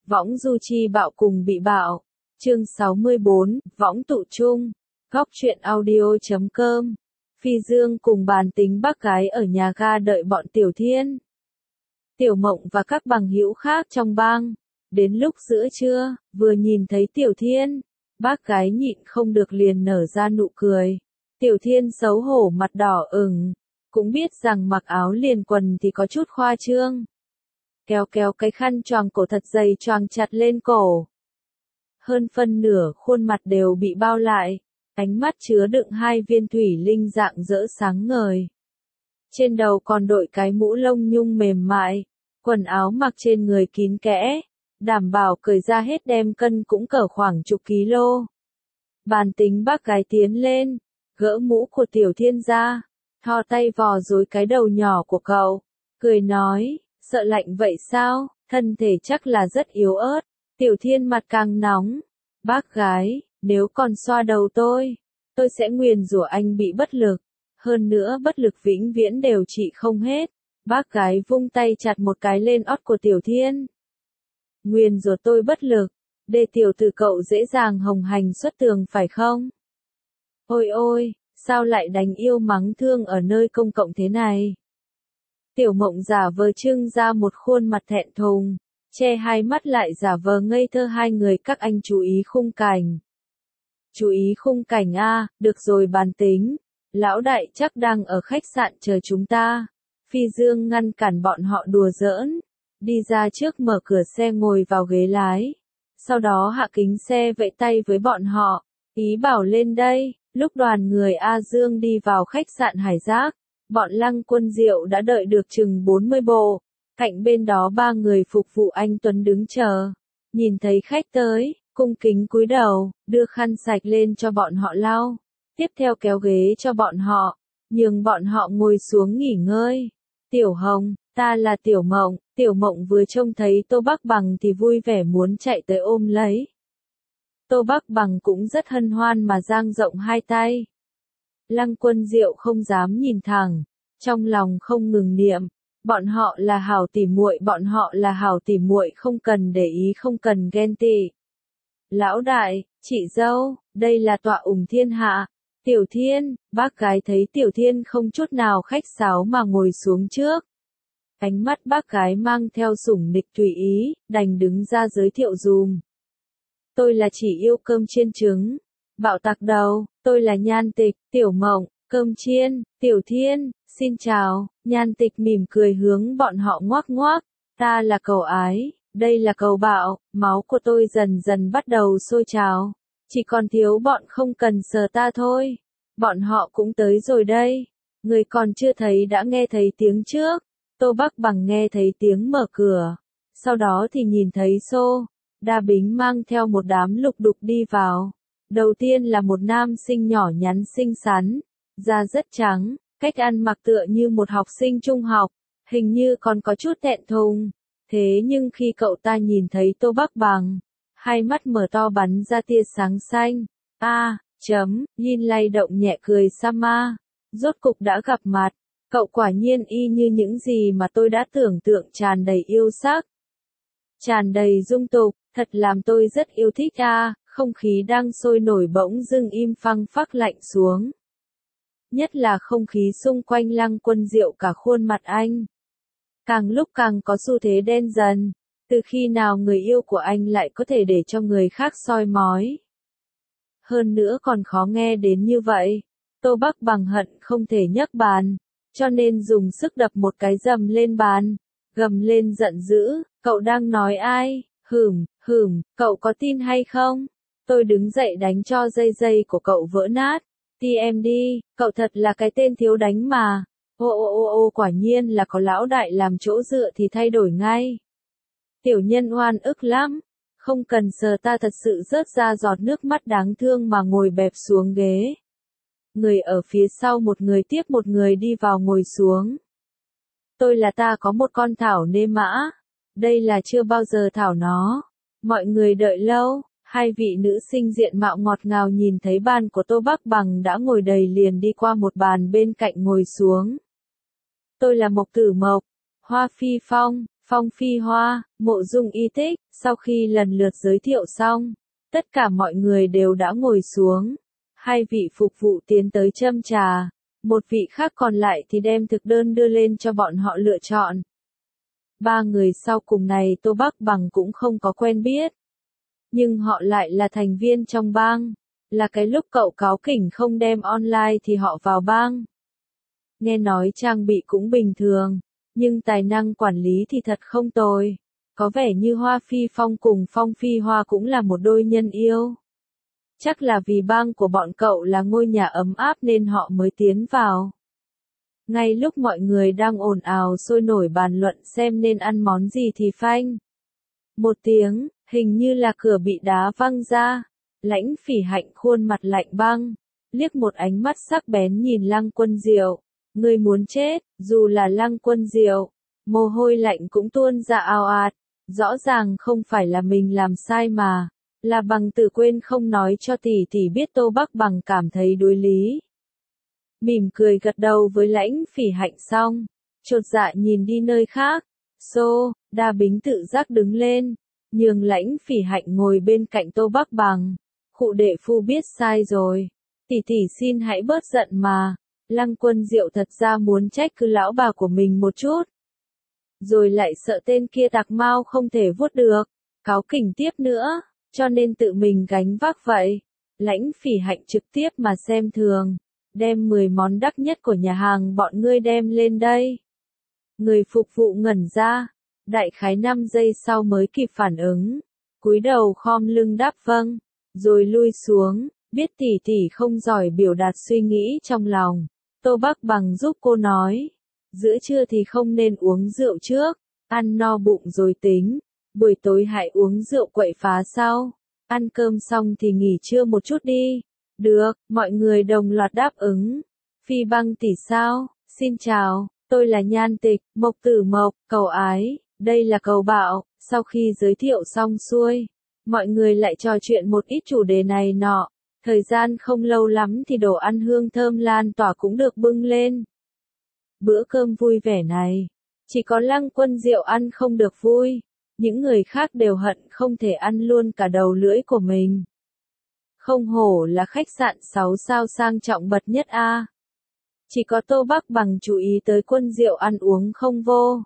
Võng du chi bạo cùng bị bạo. Chương 64, võng tụ chung. Góc truyện audio.com. Phi Dương cùng bàn tính bác gái ở nhà ga đợi bọn Tiểu Thiên, Tiểu Mộng và các bằng hữu khác trong bang. Đến lúc giữa trưa, vừa nhìn thấy Tiểu Thiên, bác gái nhịn không được liền nở ra nụ cười. Tiểu Thiên xấu hổ mặt đỏ ửng, cũng biết rằng mặc áo liền quần thì có chút khoa trương. Kéo cái khăn choàng cổ thật dày choàng chặt lên cổ. Hơn phân nửa khuôn mặt đều bị bao lại, ánh mắt chứa đựng hai viên thủy linh rạng rỡ sáng ngời. Trên đầu còn đội cái mũ lông nhung mềm mại, quần áo mặc trên người kín kẽ, đảm bảo cởi ra hết đem cân cũng cỡ khoảng chục ký lô. Bàn tính bác gái tiến lên, gỡ mũ của Tiểu Thiên ra, thò tay vò rối cái đầu nhỏ của cậu, cười nói, sợ lạnh vậy sao, thân thể chắc là rất yếu ớt. Tiểu Thiên mặt càng nóng, bác gái, nếu còn xoa đầu tôi sẽ nguyền rủa anh bị bất lực, hơn nữa bất lực vĩnh viễn đều trị không hết. Bác gái vung tay chặt một cái lên ót của Tiểu Thiên. Nguyền rủa tôi bất lực, để tiểu tử cậu dễ dàng hồng hành xuất tường phải không? Ôi ôi, sao lại đánh yêu mắng thương ở nơi công cộng thế này? Tiểu Mộng giả vờ trưng ra một khuôn mặt thẹn thùng, che hai mắt lại giả vờ ngây thơ. Hai người các anh chú ý khung cảnh. Chú ý khung cảnh a, được rồi bàn tính, lão đại chắc đang ở khách sạn chờ chúng ta. Phi Dương ngăn cản bọn họ đùa giỡn, đi ra trước mở cửa xe ngồi vào ghế lái, sau đó hạ kính xe vẫy tay với bọn họ, ý bảo lên đây. Lúc đoàn người A Dương đi vào khách sạn Hải Giác, bọn Lăng Quân Diệu đã đợi được chừng 40 bộ, cạnh bên đó ba người phục vụ anh Tuấn đứng chờ, nhìn thấy khách tới, cung kính cúi đầu, đưa khăn sạch lên cho bọn họ lau, tiếp theo kéo ghế cho bọn họ, nhường bọn họ ngồi xuống nghỉ ngơi. Tiểu Hồng, ta là Tiểu Mộng. Tiểu Mộng vừa trông thấy Tô Bắc Bằng thì vui vẻ muốn chạy tới ôm lấy. Tô Bắc Bằng cũng rất hân hoan mà dang rộng hai tay. Lăng Quân Diệu không dám nhìn thẳng, trong lòng không ngừng niệm, bọn họ là hảo tỉ muội, bọn họ là hảo tỉ muội, không cần để ý, không cần ghen tị. Lão đại, chị dâu, đây là tọa ủng thiên hạ. Tiểu Thiên, bác gái thấy Tiểu Thiên không chút nào khách sáo mà ngồi xuống trước. Ánh mắt bác gái mang theo sủng nịch tùy ý, đành đứng ra giới thiệu dùm. Tôi là chỉ yêu cơm chiên trứng, bạo tạc đầu, tôi là Nhan Tịch. Tiểu Mộng, cơm chiên. Tiểu Thiên, xin chào. Nhan Tịch mỉm cười hướng bọn họ ngoác ngoác, ta là Cầu Ái, đây là Cầu Bạo, máu của tôi dần dần bắt đầu sôi trào, chỉ còn thiếu bọn không cần sờ ta thôi. Bọn họ cũng tới rồi đây, người còn chưa thấy đã nghe thấy tiếng trước. Tô Bắc Bằng nghe thấy tiếng mở cửa, sau đó thì nhìn thấy Xô Đa Bính mang theo một đám lục đục đi vào. Đầu tiên là một nam sinh nhỏ nhắn xinh xắn, da rất trắng, cách ăn mặc tựa như một học sinh trung học, hình như còn có chút thẹn thùng. Thế nhưng khi cậu ta nhìn thấy Tô Bắc Bằng, hai mắt mở to bắn ra tia sáng xanh. Yin lay động nhẹ cười Sama, rốt cục đã gặp mặt. Cậu quả nhiên y như những gì mà tôi đã tưởng tượng, tràn đầy yêu sắc, tràn đầy dung tục, thật làm tôi rất yêu thích không khí đang sôi nổi bỗng dưng im phăng phắc lạnh xuống. Nhất là không khí xung quanh Lăng Quân Diệu, cả khuôn mặt anh càng lúc càng có xu thế đen dần. Từ khi nào người yêu của anh lại có thể để cho người khác soi mói? Hơn nữa còn khó nghe đến như vậy. Tô Bắc Bằng hận không thể nhấc bàn, cho nên dùng sức đập một cái dầm lên bàn, gầm lên giận dữ, cậu đang nói ai? Cậu có tin hay không? Tôi đứng dậy đánh cho dây của cậu vỡ nát. Em đi, cậu thật là cái tên thiếu đánh mà. Quả nhiên là có lão đại làm chỗ dựa thì thay đổi ngay. Tiểu nhân oan ức lắm, không cần sờ ta, thật sự rớt ra giọt nước mắt đáng thương mà ngồi bẹp xuống ghế. Người ở phía sau một người tiếp một người đi vào ngồi xuống. Tôi là ta có một con thảo nê mã, đây là chưa bao giờ thảo nó. Mọi người đợi lâu, hai vị nữ sinh diện mạo ngọt ngào nhìn thấy bàn của Tô Bắc Bằng đã ngồi đầy liền đi qua một bàn bên cạnh ngồi xuống. Tôi là Mộc Tử Mộc, Hoa Phi Phong. Phong Phi Hoa, Mộ Dung Y Tích, sau khi lần lượt giới thiệu xong, tất cả mọi người đều đã ngồi xuống. Hai vị phục vụ tiến tới châm trà, một vị khác còn lại thì đem thực đơn đưa lên cho bọn họ lựa chọn. Ba người sau cùng này Tô Bắc Bằng cũng không có quen biết. Nhưng họ lại là thành viên trong bang, là cái lúc cậu cáu kỉnh không đem online thì họ vào bang. Nghe nói trang bị cũng bình thường, nhưng tài năng quản lý thì thật không tồi. Có vẻ như Hoa Phi Phong cùng Phong Phi Hoa cũng là một đôi nhân yêu. Chắc là vì bang của bọn cậu là ngôi nhà ấm áp nên họ mới tiến vào. Ngay lúc mọi người đang ồn ào sôi nổi bàn luận xem nên ăn món gì thì phanh. Một tiếng, hình như là cửa bị đá văng ra. Lãnh Phỉ Hạnh khuôn mặt lạnh băng, liếc một ánh mắt sắc bén nhìn Lăng Quân Diệu. Ngươi muốn chết, dù là Lăng Quân Diệu, mồ hôi lạnh cũng tuôn ra ào ạt. Rõ ràng không phải là mình làm sai mà, là Bằng Tử quên không nói cho tỷ tỷ biết Tô Bắc Bằng cảm thấy đối lý. Mỉm cười gật đầu với Lãnh Phỉ Hạnh xong, chột dạ nhìn đi nơi khác. Đa Bính tự giác đứng lên, nhường Lãnh Phỉ Hạnh ngồi bên cạnh Tô Bắc Bằng. Khụ đệ phu biết sai rồi, tỷ tỷ xin hãy bớt giận mà. Lăng Quân Diệu thật ra muốn trách cứ lão bà của mình một chút, rồi lại sợ tên kia tạc mau không thể vuốt được, cáu kỉnh tiếp nữa, cho nên tự mình gánh vác vậy. Lãnh Phỉ Hạnh trực tiếp mà xem thường, đem 10 món đắt nhất của nhà hàng bọn ngươi đem lên đây. Người phục vụ ngẩn ra, đại khái 5 giây sau mới kịp phản ứng, cúi đầu khom lưng đáp vâng, rồi lui xuống, biết tỷ tỷ không giỏi biểu đạt suy nghĩ trong lòng. Tô Bắc Bằng giúp cô nói, giữa trưa thì không nên uống rượu trước, ăn no bụng rồi tính, buổi tối hãy uống rượu quậy phá sau, ăn cơm xong thì nghỉ trưa một chút đi. Được, mọi người đồng loạt đáp ứng. Phi Băng tỷ sao, xin chào, tôi là Nhan Tịch, Mộc Tử Mộc, Cầu Ái, đây là Cầu Bạo. Sau khi giới thiệu xong xuôi, mọi người lại trò chuyện một ít chủ đề này nọ. Thời gian không lâu lắm thì đồ ăn hương thơm lan tỏa cũng được bưng lên. Bữa cơm vui vẻ này, chỉ có Lăng Quân Diệu ăn không được vui, những người khác đều hận không thể ăn luôn cả đầu lưỡi của mình. Không hổ là khách sạn 6 sao sang trọng bậc nhất a. Chỉ có Tô Bắc Bằng chú ý tới Quân Diệu ăn uống không vô.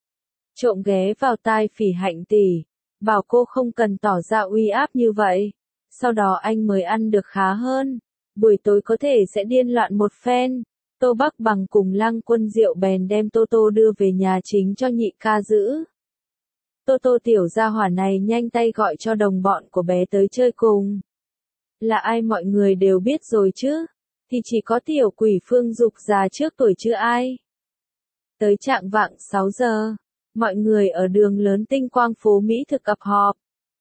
Trộm ghé vào tai Phỉ Hạnh tỷ, bảo cô không cần tỏ ra uy áp như vậy. Sau đó anh mới ăn được khá hơn. Buổi tối có thể sẽ điên loạn một phen. Tô Bắc Bằng cùng Lăng Quân Diệu bèn đem Tô Tô đưa về nhà chính cho nhị ca giữ. Tô Tô tiểu gia hỏa này nhanh tay gọi cho đồng bọn của bé tới chơi cùng. Là ai mọi người đều biết rồi chứ, thì chỉ có tiểu quỷ Phương Dục già trước tuổi chứ ai. Tới trạng vạng 6 giờ, mọi người ở đường lớn Tinh Quang phố Mỹ thực tập họp.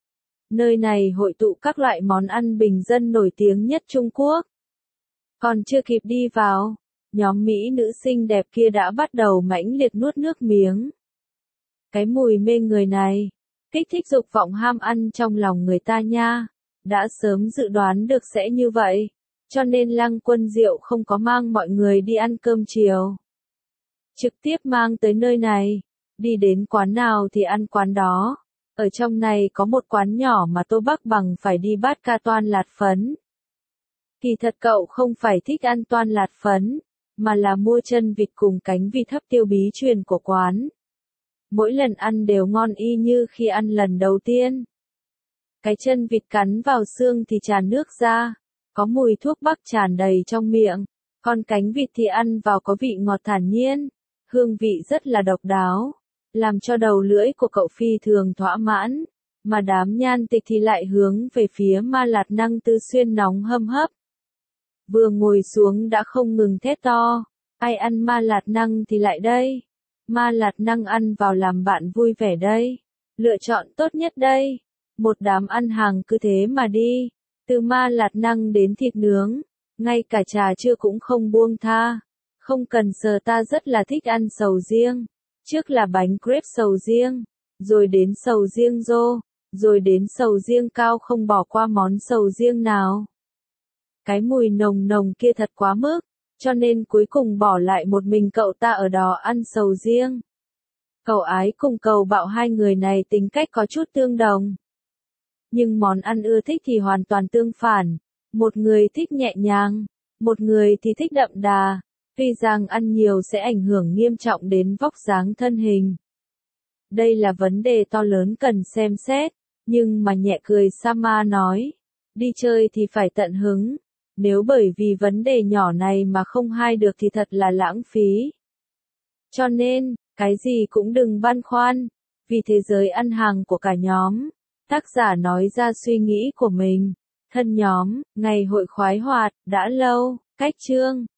Nơi này hội tụ các loại món ăn bình dân nổi tiếng nhất Trung Quốc. Còn chưa kịp đi vào, nhóm Mỹ nữ xinh đẹp kia đã bắt đầu mãnh liệt nuốt nước miếng. Cái mùi mê người này, kích thích dục vọng ham ăn trong lòng người ta nha. Đã sớm dự đoán được sẽ như vậy, cho nên Lăng Quân Diệu không có mang mọi người đi ăn cơm chiều. Trực tiếp mang tới nơi này, đi đến quán nào thì ăn quán đó. Ở trong này có một quán nhỏ mà Tô Bắc Bằng phải đi bát ca toan lạt phấn. Kỳ thật cậu không phải thích ăn toan lạt phấn, mà là mua chân vịt cùng cánh vịt hấp tiêu bí truyền của quán. Mỗi lần ăn đều ngon y như khi ăn lần đầu tiên. Cái chân vịt cắn vào xương thì tràn nước ra, có mùi thuốc bắc tràn đầy trong miệng, còn cánh vịt thì ăn vào có vị ngọt thản nhiên, hương vị rất là độc đáo, làm cho đầu lưỡi của cậu phi thường thỏa mãn, mà đám Nhan Tịch thì lại hướng về phía Ma Lạt Năng Tư Xuyên nóng hâm hấp. Vừa ngồi xuống đã không ngừng thét to, ai ăn Ma Lạt Năng thì lại đây, Ma Lạt Năng ăn vào làm bạn vui vẻ đây, lựa chọn tốt nhất đây. Một đám ăn hàng cứ thế mà đi, từ Ma Lạt Năng đến thịt nướng, ngay cả trà trưa cũng không buông tha. Không cần sờ ta rất là thích ăn sầu riêng, trước là bánh crepe sầu riêng, rồi đến sầu riêng rô, rồi đến sầu riêng cao không bỏ qua món sầu riêng nào. Cái mùi nồng nồng kia thật quá mức, cho nên cuối cùng bỏ lại một mình cậu ta ở đó ăn sầu riêng. Cậu ái cùng Cầu Bạo hai người này tính cách có chút tương đồng. Nhưng món ăn ưa thích thì hoàn toàn tương phản. Một người thích nhẹ nhàng, một người thì thích đậm đà. Tuy rằng ăn nhiều sẽ ảnh hưởng nghiêm trọng đến vóc dáng thân hình. Đây là vấn đề to lớn cần xem xét, nhưng mà nhẹ cười Sama nói, đi chơi thì phải tận hứng, nếu bởi vì vấn đề nhỏ này mà không hai được thì thật là lãng phí. Cho nên, cái gì cũng đừng băn khoăn, vì thế giới ăn hàng của cả nhóm. Tác giả nói ra suy nghĩ của mình. Thân nhóm, ngày hội khoái hoạt, đã lâu, cách chương.